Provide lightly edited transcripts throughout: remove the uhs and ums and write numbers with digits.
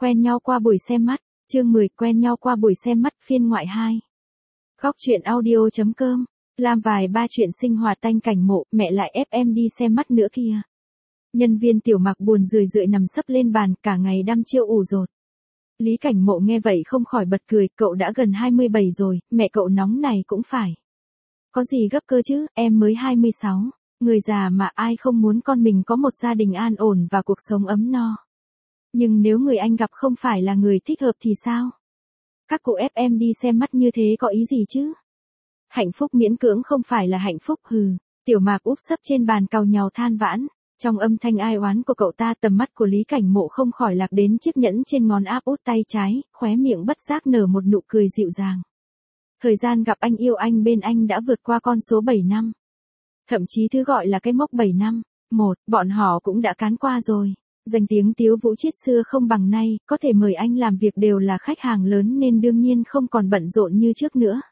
quen nhau qua buổi xem mắt, chương 10 quen nhau qua buổi xem mắt phiên ngoại 2. Góc truyện audio.com, làm vài ba chuyện sinh hoạt tanh cảnh mộ, mẹ lại ép em đi xem mắt nữa kìa. Nhân viên Tiểu Mặc buồn rười rượi nằm sấp lên bàn, cả ngày đăm chiêu ủ rột. Lý Cảnh Mộ nghe vậy không khỏi bật cười, cậu đã gần 27 rồi, mẹ cậu nóng này cũng phải. Có gì gấp cơ chứ, em mới 26, người già mà ai không muốn con mình có một gia đình an ổn và cuộc sống ấm no. Nhưng nếu người anh gặp không phải là người thích hợp thì sao? Các cụ ép em đi xem mắt như thế có ý gì chứ? Hạnh phúc miễn cưỡng không phải là hạnh phúc, hừ. Tiểu Mạc úp sấp trên bàn càu nhàu than vãn. Trong âm thanh ai oán của cậu ta, tầm mắt của Lý Cảnh Mộ không khỏi lạc đến chiếc nhẫn trên ngón áp út tay trái, khóe miệng bất giác nở một nụ cười dịu dàng. Thời gian gặp anh yêu anh bên anh đã vượt qua con số 7 năm. Thậm chí thứ gọi là cái mốc 7 năm. Bọn họ cũng đã cán qua rồi. Danh tiếng Tiếu Vũ Chiết xưa không bằng nay, có thể mời anh làm việc đều là khách hàng lớn nên đương nhiên không còn bận rộn như trước nữa.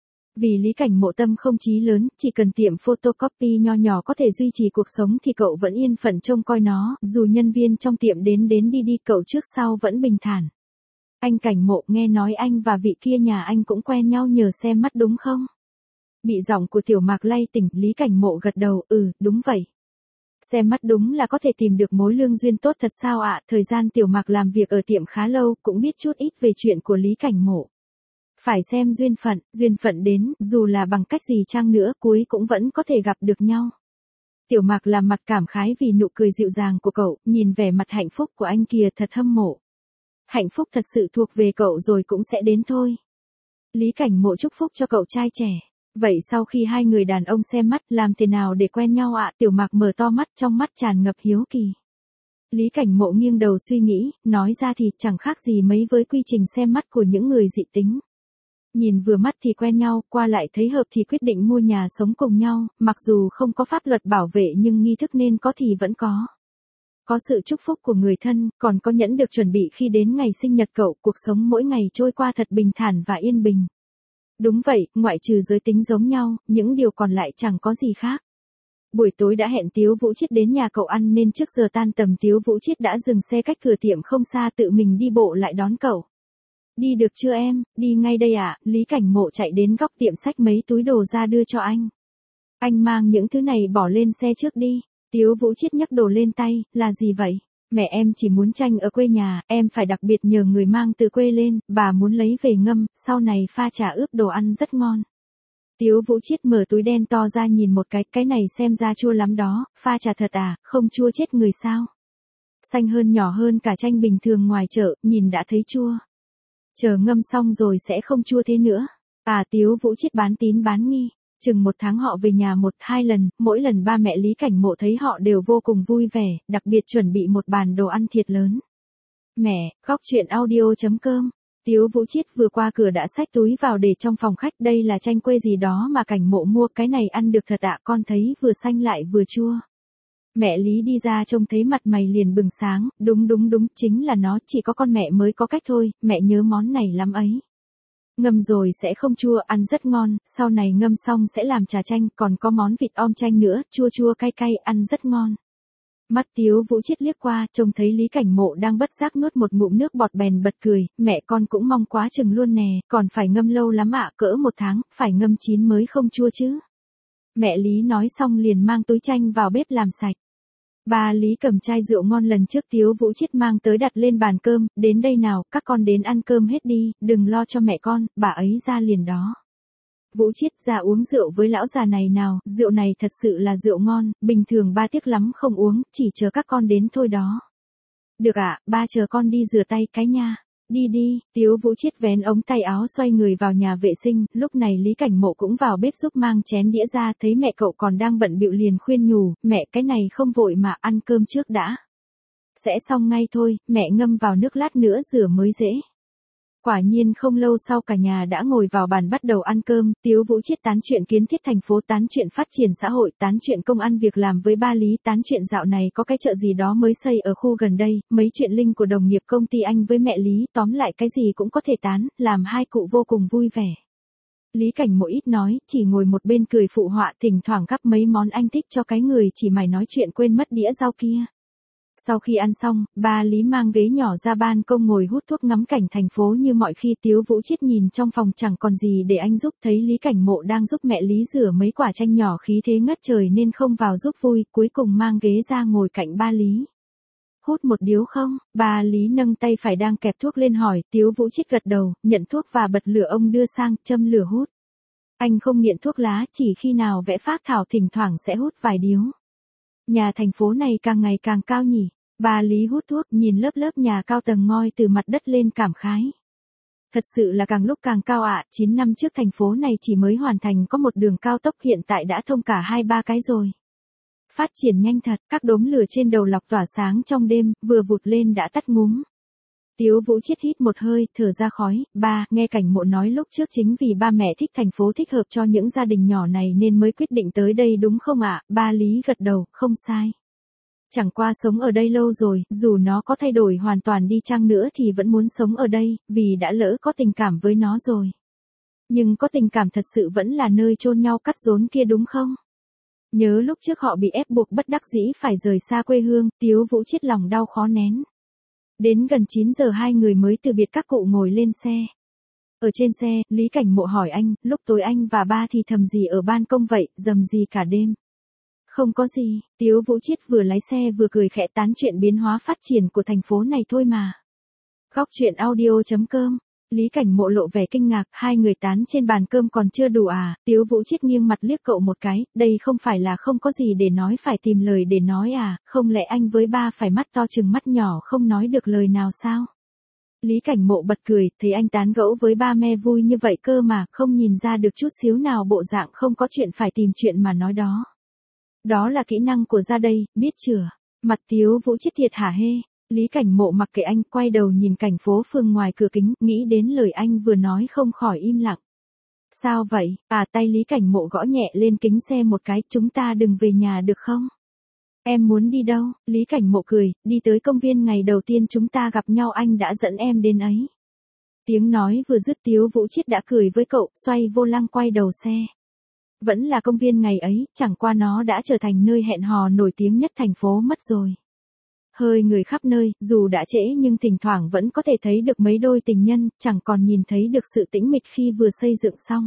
Vì Lý Cảnh Mộ tâm không chí lớn, chỉ cần tiệm photocopy nho nhỏ có thể duy trì cuộc sống thì cậu vẫn yên phận trông coi nó, dù nhân viên trong tiệm đến đi cậu trước sau vẫn bình thản. Anh Cảnh Mộ, nghe nói anh và vị kia nhà anh cũng quen nhau nhờ xem mắt đúng không? Bị giọng của Tiểu Mạc lay tỉnh, Lý Cảnh Mộ gật đầu, đúng vậy. Xem mắt đúng là có thể tìm được mối lương duyên tốt thật sao ạ? Thời gian Tiểu Mạc làm việc ở tiệm khá lâu, cũng biết chút ít về chuyện của Lý Cảnh Mộ. Phải xem duyên phận đến, dù là bằng cách gì chăng nữa, cuối cũng vẫn có thể gặp được nhau. Tiểu Mạc làm mặt cảm khái vì nụ cười dịu dàng của cậu, nhìn vẻ mặt hạnh phúc của anh kìa thật hâm mộ. Hạnh phúc thật sự thuộc về cậu rồi cũng sẽ đến thôi. Lý Cảnh Mộ chúc phúc cho cậu trai trẻ. Vậy sau khi hai người đàn ông xem mắt, làm thế nào để quen nhau ạ? Tiểu Mạc mở to mắt, trong mắt tràn ngập hiếu kỳ. Lý Cảnh Mộ nghiêng đầu suy nghĩ, nói ra thì chẳng khác gì mấy với quy trình xem mắt của những người dị tính. Nhìn vừa mắt thì quen nhau, qua lại thấy hợp thì quyết định mua nhà sống cùng nhau, mặc dù không có pháp luật bảo vệ nhưng nghi thức nên có thì vẫn có. Có sự chúc phúc của người thân, còn có nhẫn được chuẩn bị khi đến ngày sinh nhật cậu, cuộc sống mỗi ngày trôi qua thật bình thản và yên bình. Đúng vậy, ngoại trừ giới tính giống nhau, những điều còn lại chẳng có gì khác. Buổi tối đã hẹn Tiếu Vũ Chiết đến nhà cậu ăn nên trước giờ tan tầm Tiếu Vũ Chiết đã dừng xe cách cửa tiệm không xa tự mình đi bộ lại đón cậu. Đi được chưa em? Đi ngay đây ạ. Lý Cảnh Mộ chạy đến góc tiệm xách mấy túi đồ ra đưa cho anh. Anh mang những thứ này bỏ lên xe trước đi. Tiếu Vũ Chiết nhấc đồ lên tay, là gì vậy? Mẹ em chỉ muốn chanh ở quê nhà, em phải đặc biệt nhờ người mang từ quê lên, bà muốn lấy về ngâm, sau này pha trà ướp đồ ăn rất ngon. Tiếu Vũ Chiết mở túi đen to ra nhìn một cái này xem ra chua lắm đó, pha trà thật à, không chua chết người sao? Xanh hơn nhỏ hơn cả chanh bình thường ngoài chợ, nhìn đã thấy chua. Chờ ngâm xong rồi sẽ không chua thế nữa. Tiếu Vũ Chiết bán tín bán nghi. Chừng một tháng họ về nhà 1-2 lần, mỗi lần ba mẹ Lý Cảnh Mộ thấy họ đều vô cùng vui vẻ, đặc biệt chuẩn bị một bàn đồ ăn thiệt lớn. Mẹ, góc truyện audio.com. Tiếu Vũ Chiết vừa qua cửa đã xách túi vào để trong phòng khách, đây là chanh quê gì đó mà Cảnh Mộ mua, cái này ăn được thật ạ, con thấy vừa xanh lại vừa chua. Mẹ Lý đi ra trông thấy mặt mày liền bừng sáng, đúng, chính là nó, chỉ có con mẹ mới có cách thôi, mẹ nhớ món này lắm ấy. Ngâm rồi sẽ không chua, ăn rất ngon, sau này ngâm xong sẽ làm trà chanh, còn có món vịt om chanh nữa, chua cay, ăn rất ngon. Mắt Tiếu Vũ Chiết liếc qua, trông thấy Lý Cảnh Mộ đang bất giác nuốt một ngụm nước bọt bèn bật cười, mẹ con cũng mong quá chừng luôn nè, còn phải ngâm lâu lắm ạ, cỡ 1 tháng, phải ngâm chín mới không chua chứ. Mẹ Lý nói xong liền mang túi chanh vào bếp làm sạch. Bà Lý cầm chai rượu ngon lần trước Tiếu Vũ Chiết mang tới đặt lên bàn cơm, đến đây nào, các con đến ăn cơm hết đi, đừng lo cho mẹ con, bà ấy ra liền đó. Vũ Chiết ra uống rượu với lão già này nào, rượu này thật sự là rượu ngon, bình thường ba tiếc lắm không uống, chỉ chờ các con đến thôi đó. Được ạ, ba chờ con đi rửa tay cái nha. Đi, Tiếu Vũ Chiết vén ống tay áo xoay người vào nhà vệ sinh, lúc này Lý Cảnh Mộ cũng vào bếp giúp mang chén đĩa ra, thấy mẹ cậu còn đang bận bịu liền khuyên nhủ, mẹ cái này không vội mà ăn cơm trước đã. Sẽ xong ngay thôi, mẹ ngâm vào nước lát nữa rửa mới dễ. Quả nhiên không lâu sau cả nhà đã ngồi vào bàn bắt đầu ăn cơm, Tiếu Vũ Chiết tán chuyện kiến thiết thành phố, tán chuyện phát triển xã hội, tán chuyện công ăn việc làm với ba Lý, tán chuyện dạo này có cái chợ gì đó mới xây ở khu gần đây, mấy chuyện linh của đồng nghiệp công ty anh với mẹ Lý, tóm lại cái gì cũng có thể tán, làm hai cụ vô cùng vui vẻ. Lý Cảnh Mộ ít nói, chỉ ngồi một bên cười phụ họa, thỉnh thoảng gắp mấy món anh thích cho cái người chỉ mải nói chuyện quên mất đĩa rau kia. Sau khi ăn xong, ba Lý mang ghế nhỏ ra ban công ngồi hút thuốc ngắm cảnh thành phố như mọi khi. Tiếu Vũ Chiết nhìn trong phòng chẳng còn gì để anh giúp, thấy Lý Cảnh Mộ đang giúp mẹ Lý rửa mấy quả chanh nhỏ khí thế ngất trời nên không vào giúp vui, cuối cùng mang ghế ra ngồi cạnh ba Lý. Hút một điếu không? Ba Lý nâng tay phải đang kẹp thuốc lên hỏi, Tiếu Vũ Chiết gật đầu, nhận thuốc và bật lửa ông đưa sang, châm lửa hút. Anh không nghiện thuốc lá, chỉ khi nào vẽ phác thảo thỉnh thoảng sẽ hút vài điếu. Nhà thành phố này càng ngày càng cao nhỉ? Ba Lý hút thuốc, nhìn lớp lớp nhà cao tầng ngoi từ mặt đất lên cảm khái. Thật sự là càng lúc càng cao ạ, 9 năm trước thành phố này chỉ mới hoàn thành có một đường cao tốc, hiện tại đã thông cả 2-3 cái rồi. Phát triển nhanh thật, các đốm lửa trên đầu lọc tỏa sáng trong đêm, vừa vụt lên đã tắt ngúm. Tiếu Vũ Chiết hít một hơi, thở ra khói, ba, nghe Cảnh Mộ nói lúc trước chính vì ba mẹ thích thành phố thích hợp cho những gia đình nhỏ này nên mới quyết định tới đây đúng không ạ? Ba Lý gật đầu, không sai. Chẳng qua sống ở đây lâu rồi, dù nó có thay đổi hoàn toàn đi chăng nữa thì vẫn muốn sống ở đây, vì đã lỡ có tình cảm với nó rồi. Nhưng có tình cảm thật sự vẫn là nơi chôn nhau cắt rốn kia đúng không? Nhớ lúc trước họ bị ép buộc bất đắc dĩ phải rời xa quê hương, Tiếu Vũ Chiết lòng đau khó nén. Đến gần 9 giờ hai người mới từ biệt các cụ ngồi lên xe. Ở trên xe, Lý Cảnh Mộ hỏi anh, lúc tối anh và ba thì thầm gì ở ban công vậy, rầm gì cả đêm. Không có gì, Tiếu Vũ Chiết vừa lái xe vừa cười khẽ tán chuyện biến hóa phát triển của thành phố này thôi mà. Góc chuyện audio.com. Lý Cảnh Mộ lộ vẻ kinh ngạc, hai người tán trên bàn cơm còn chưa đủ à? Tiếu Vũ Chiết nghiêng mặt liếc cậu một cái, đây không phải là không có gì để nói, phải tìm lời để nói à, không lẽ anh với ba phải mắt to chừng mắt nhỏ không nói được lời nào sao? Lý Cảnh Mộ bật cười, thấy anh tán gẫu với ba me vui như vậy cơ mà, không nhìn ra được chút xíu nào bộ dạng không có chuyện phải tìm chuyện mà nói đó. Đó là kỹ năng của ra đây, biết chưa? Mặt Tiếu Vũ Chiết thiệt hả hê. Lý Cảnh Mộ mặc kệ anh, quay đầu nhìn cảnh phố phường ngoài cửa kính, nghĩ đến lời anh vừa nói không khỏi im lặng. Sao vậy? Tay Lý Cảnh Mộ gõ nhẹ lên kính xe một cái, chúng ta đừng về nhà được không? Em muốn đi đâu? Lý Cảnh Mộ cười, đi tới công viên ngày đầu tiên chúng ta gặp nhau anh đã dẫn em đến ấy. Tiếng nói vừa dứt Tiếu Vũ Chiết đã cười với cậu, xoay vô lăng quay đầu xe. Vẫn là công viên ngày ấy, chẳng qua nó đã trở thành nơi hẹn hò nổi tiếng nhất thành phố mất rồi. Hơi người khắp nơi, dù đã trễ nhưng thỉnh thoảng vẫn có thể thấy được mấy đôi tình nhân, chẳng còn nhìn thấy được sự tĩnh mịch khi vừa xây dựng xong.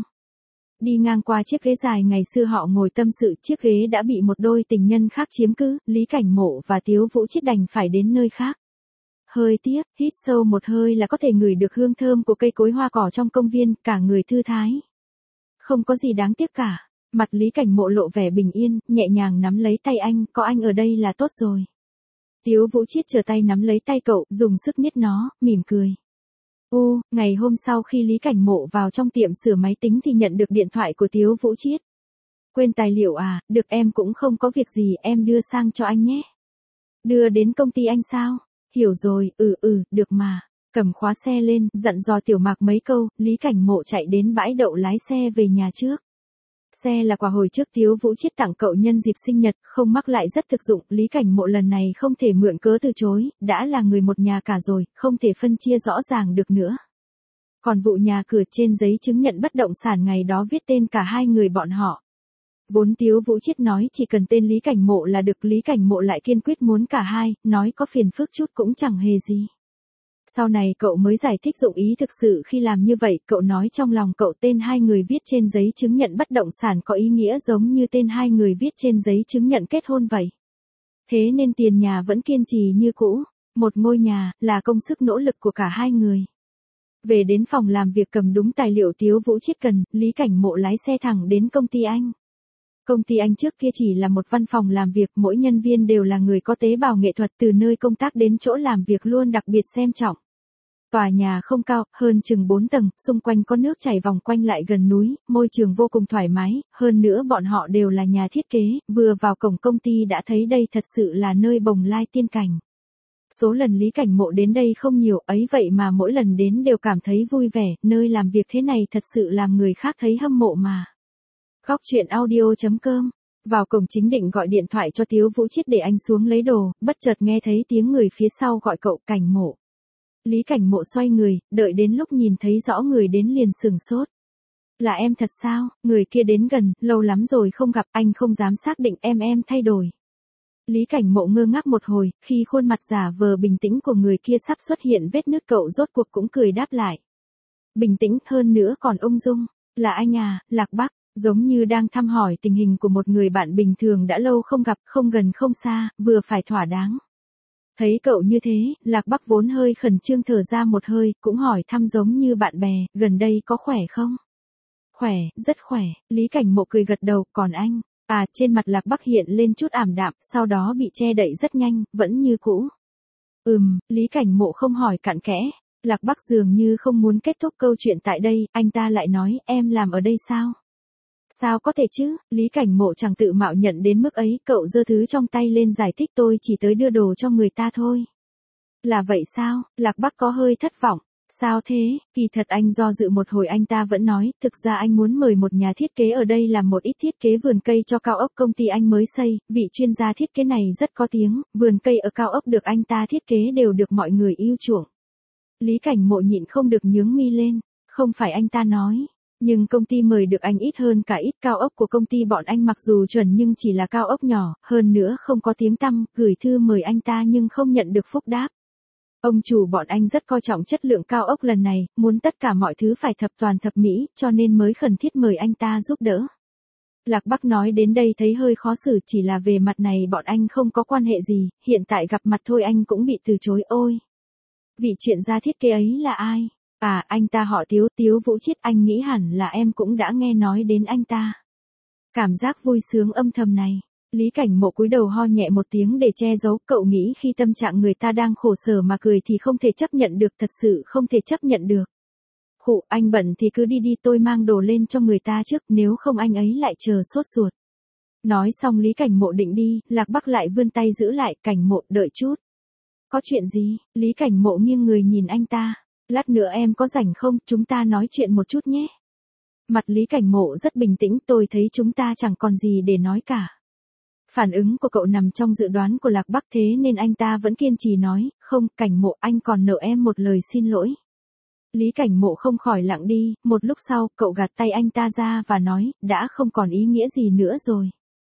Đi ngang qua chiếc ghế dài ngày xưa họ ngồi tâm sự, chiếc ghế đã bị một đôi tình nhân khác chiếm cứ, Lý Cảnh Mộ và Tiếu Vũ Chiết đành phải đến nơi khác. Hơi tiếp, hít sâu một hơi là có thể ngửi được hương thơm của cây cối hoa cỏ trong công viên, cả người thư thái. Không có gì đáng tiếc cả, mặt Lý Cảnh Mộ lộ vẻ bình yên, nhẹ nhàng nắm lấy tay anh, có anh ở đây là tốt rồi. Tiếu Vũ Chiết trở tay nắm lấy tay cậu, dùng sức niết nó, mỉm cười. Ngày hôm sau khi Lý Cảnh Mộ vào trong tiệm sửa máy tính thì nhận được điện thoại của Tiếu Vũ Chiết. Quên tài liệu à, được em cũng không có việc gì, em đưa sang cho anh nhé. Đưa đến công ty anh sao? Hiểu rồi, được mà. Cầm khóa xe lên, dặn dò Tiểu Mạc mấy câu, Lý Cảnh Mộ chạy đến bãi đậu lái xe về nhà trước. Xe là quà hồi trước Tiếu Vũ Chiết tặng cậu nhân dịp sinh nhật, không mắc lại rất thực dụng, Lý Cảnh Mộ lần này không thể mượn cớ từ chối, đã là người một nhà cả rồi, không thể phân chia rõ ràng được nữa. Còn vụ nhà cửa trên giấy chứng nhận bất động sản ngày đó viết tên cả hai người bọn họ. Vốn Tiếu Vũ Chiết nói chỉ cần tên Lý Cảnh Mộ là được, Lý Cảnh Mộ lại kiên quyết muốn cả hai, nói có phiền phức chút cũng chẳng hề gì. Sau này cậu mới giải thích dụng ý thực sự khi làm như vậy, cậu nói trong lòng cậu tên hai người viết trên giấy chứng nhận bất động sản có ý nghĩa giống như tên hai người viết trên giấy chứng nhận kết hôn vậy. Thế nên tiền nhà vẫn kiên trì như cũ, một ngôi nhà, là công sức nỗ lực của cả hai người. Về đến phòng làm việc cầm đúng tài liệu Tiếu Vũ Chiết cần, Lý Cảnh Mộ lái xe thẳng đến công ty anh. Công ty anh trước kia chỉ là một văn phòng làm việc, mỗi nhân viên đều là người có tế bào nghệ thuật, từ nơi công tác đến chỗ làm việc luôn đặc biệt xem trọng. Tòa nhà không cao, hơn chừng 4 tầng, xung quanh có nước chảy vòng quanh lại gần núi, môi trường vô cùng thoải mái, hơn nữa bọn họ đều là nhà thiết kế, vừa vào cổng công ty đã thấy đây thật sự là nơi bồng lai tiên cảnh. Số lần Lý Cảnh Mộ đến đây không nhiều, ấy vậy mà mỗi lần đến đều cảm thấy vui vẻ, nơi làm việc thế này thật sự làm người khác thấy hâm mộ mà. Góc chuyện audio.com. Vào cổng chính định gọi điện thoại cho Tiếu Vũ Chiết để anh xuống lấy đồ, bất chợt nghe thấy tiếng người phía sau gọi cậu, Cảnh Mộ. Lý Cảnh Mộ xoay người, đợi đến lúc nhìn thấy rõ người đến liền sửng sốt. Là em thật sao? Người kia đến gần, lâu lắm rồi không gặp, anh không dám xác định em thay đổi. Lý Cảnh Mộ ngơ ngác một hồi, khi khuôn mặt giả vờ bình tĩnh của người kia sắp xuất hiện vết nứt cậu rốt cuộc cũng cười đáp lại. Bình tĩnh hơn nữa còn ung dung, là anh à, Lạc Bắc, giống như đang thăm hỏi tình hình của một người bạn bình thường đã lâu không gặp, không gần không xa, vừa phải thỏa đáng. Thấy cậu như thế, Lạc Bắc vốn hơi khẩn trương thở ra một hơi, cũng hỏi thăm giống như bạn bè, gần đây có khỏe không? Khỏe, rất khỏe, Lý Cảnh Mộ cười gật đầu, còn anh? À, trên mặt Lạc Bắc hiện lên chút ảm đạm, sau đó bị che đậy rất nhanh, vẫn như cũ. Lý Cảnh Mộ không hỏi cặn kẽ. Lạc Bắc dường như không muốn kết thúc câu chuyện tại đây, anh ta lại nói, em làm ở đây sao? Sao có thể chứ, Lý Cảnh Mộ chẳng tự mạo nhận đến mức ấy, cậu giơ thứ trong tay lên giải thích tôi chỉ tới đưa đồ cho người ta thôi. Là vậy sao, Lạc Bắc có hơi thất vọng. Sao thế, kỳ thật anh do dự một hồi anh ta vẫn nói, thực ra anh muốn mời một nhà thiết kế ở đây làm một ít thiết kế vườn cây cho cao ốc công ty anh mới xây, vị chuyên gia thiết kế này rất có tiếng, vườn cây ở cao ốc được anh ta thiết kế đều được mọi người yêu chuộng. Lý Cảnh Mộ nhịn không được nhướng mi lên, không phải anh ta nói, nhưng công ty mời được anh ít hơn cả ít cao ốc của công ty bọn anh mặc dù chuẩn nhưng chỉ là cao ốc nhỏ, hơn nữa không có tiếng tăm, gửi thư mời anh ta nhưng không nhận được phúc đáp. Ông chủ bọn anh rất coi trọng chất lượng cao ốc lần này, muốn tất cả mọi thứ phải thập toàn thập mỹ, cho nên mới khẩn thiết mời anh ta giúp đỡ. Lạc Bắc nói đến đây thấy hơi khó xử, chỉ là về mặt này bọn anh không có quan hệ gì, hiện tại gặp mặt thôi anh cũng bị từ chối. Ôi! Vị chuyên gia thiết kế ấy là ai? À, anh ta họ Tiếu, Tiếu Vũ Chiết, anh nghĩ hẳn là em cũng đã nghe nói đến anh ta. Cảm giác vui sướng âm thầm này. Lý Cảnh Mộ cúi đầu ho nhẹ một tiếng để che giấu, cậu nghĩ khi tâm trạng người ta đang khổ sở mà cười thì không thể chấp nhận được, thật sự không thể chấp nhận được. Khụ, anh bận thì cứ đi đi, tôi mang đồ lên cho người ta trước, nếu không anh ấy lại chờ sốt ruột. Nói xong Lý Cảnh Mộ định đi, Lạc Bắc lại vươn tay giữ lại, Cảnh Mộ đợi chút. Có chuyện gì? Lý Cảnh Mộ nghiêng người nhìn anh ta. Lát nữa em có rảnh không, chúng ta nói chuyện một chút nhé. Mặt Lý Cảnh Mộ rất bình tĩnh, tôi thấy chúng ta chẳng còn gì để nói cả. Phản ứng của cậu nằm trong dự đoán của Lạc Bắc, thế nên anh ta vẫn kiên trì nói, không, Cảnh Mộ, anh còn nợ em một lời xin lỗi. Lý Cảnh Mộ không khỏi lặng đi, một lúc sau, cậu gạt tay anh ta ra và nói, đã không còn ý nghĩa gì nữa rồi.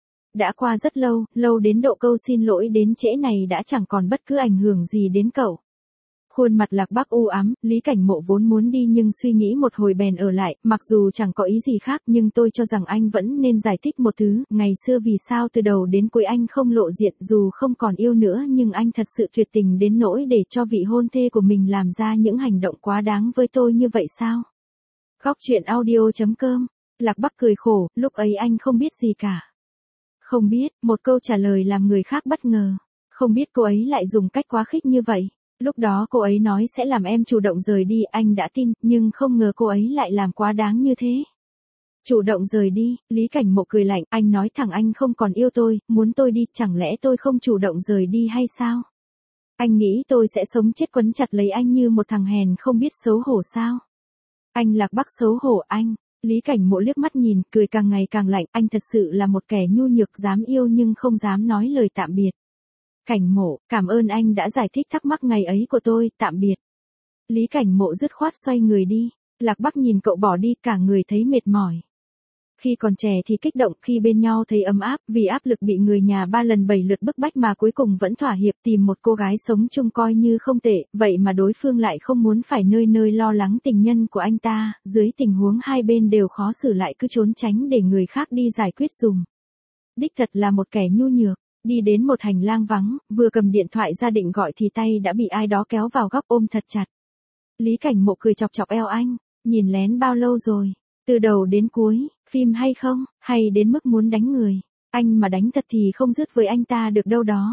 Đã qua rất lâu, lâu đến độ câu xin lỗi đến trễ này đã chẳng còn bất cứ ảnh hưởng gì đến cậu. Khuôn mặt Lạc Bắc u ám, Lý Cảnh Mộ vốn muốn đi nhưng suy nghĩ một hồi bèn ở lại, mặc dù chẳng có ý gì khác nhưng tôi cho rằng anh vẫn nên giải thích một thứ, ngày xưa vì sao từ đầu đến cuối anh không lộ diện, dù không còn yêu nữa nhưng anh thật sự tuyệt tình đến nỗi để cho vị hôn thê của mình làm ra những hành động quá đáng với tôi như vậy sao? Góc truyện audio.com, Lạc Bắc cười khổ, lúc ấy anh không biết gì cả. Không biết, một câu trả lời làm người khác bất ngờ. Không biết cô ấy lại dùng cách quá khích như vậy. Lúc đó cô ấy nói sẽ làm em chủ động rời đi, anh đã tin, nhưng không ngờ cô ấy lại làm quá đáng như thế. Chủ động rời đi, Lý Cảnh Mộ cười lạnh, anh nói thẳng anh không còn yêu tôi, muốn tôi đi, chẳng lẽ tôi không chủ động rời đi hay sao? Anh nghĩ tôi sẽ sống chết quấn chặt lấy anh như một thằng hèn không biết xấu hổ sao? Anh Lạc Bắc xấu hổ anh. Lý Cảnh Mộ liếc mắt nhìn, cười càng ngày càng lạnh, anh thật sự là một kẻ nhu nhược, dám yêu nhưng không dám nói lời tạm biệt. Cảnh Mộ, cảm ơn anh đã giải thích thắc mắc ngày ấy của tôi, tạm biệt. Lý Cảnh Mộ dứt khoát xoay người đi. Lạc Bắc nhìn cậu bỏ đi, cả người thấy mệt mỏi. Khi còn trẻ thì kích động, khi bên nhau thấy ấm áp, vì áp lực bị người nhà 3 lần 7 lượt bức bách mà cuối cùng vẫn thỏa hiệp tìm một cô gái sống chung coi như không tệ, vậy mà đối phương lại không muốn phải nơi nơi lo lắng tình nhân của anh ta, dưới tình huống hai bên đều khó xử lại cứ trốn tránh để người khác đi giải quyết dùm. Đích thật là một kẻ nhu nhược. Đi đến một hành lang vắng, vừa cầm điện thoại ra định gọi thì tay đã bị ai đó kéo vào góc ôm thật chặt. Lý Cảnh Mộ cười chọc chọc eo anh, nhìn lén bao lâu rồi, từ đầu đến cuối, phim hay không, hay đến mức muốn đánh người, anh mà đánh thật thì không dứt với anh ta được đâu đó.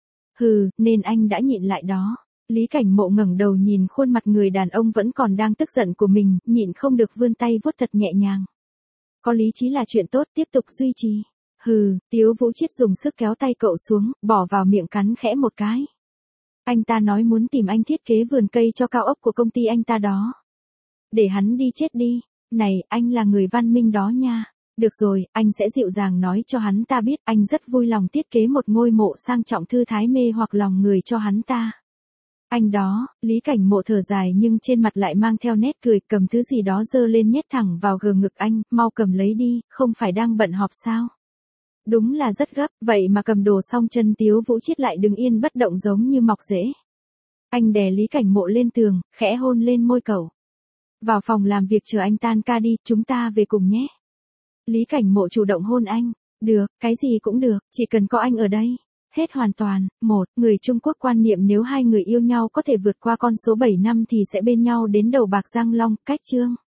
Hừ, nên anh đã nhịn lại đó. Lý Cảnh Mộ ngẩng đầu nhìn khuôn mặt người đàn ông vẫn còn đang tức giận của mình, nhịn không được vươn tay vuốt thật nhẹ nhàng. Có lý trí là chuyện tốt, tiếp tục duy trì. Hừ, Tiếu Vũ Chiết dùng sức kéo tay cậu xuống, bỏ vào miệng cắn khẽ một cái. Anh ta nói muốn tìm anh thiết kế vườn cây cho cao ốc của công ty anh ta đó. Để hắn đi chết đi. Này, anh là người văn minh đó nha. Được rồi, anh sẽ dịu dàng nói cho hắn ta biết anh rất vui lòng thiết kế một ngôi mộ sang trọng thư thái mê hoặc lòng người cho hắn ta. Anh đó, Lý Cảnh Mộ thở dài nhưng trên mặt lại mang theo nét cười, cầm thứ gì đó giơ lên nhét thẳng vào gờ ngực anh, mau cầm lấy đi, không phải đang bận họp sao? Đúng là rất gấp, vậy mà cầm đồ xong chân Tiếu Vũ Chiết lại đứng yên bất động giống như mọc rễ. Anh đè Lý Cảnh Mộ lên tường, khẽ hôn lên môi cậu. Vào phòng làm việc chờ anh tan ca đi, chúng ta về cùng nhé. Lý Cảnh Mộ chủ động hôn anh. Được, cái gì cũng được, chỉ cần có anh ở đây. Hết hoàn toàn. Người Trung Quốc quan niệm nếu hai người yêu nhau có thể vượt qua con số 7 năm thì sẽ bên nhau đến đầu bạc răng long, cách chương.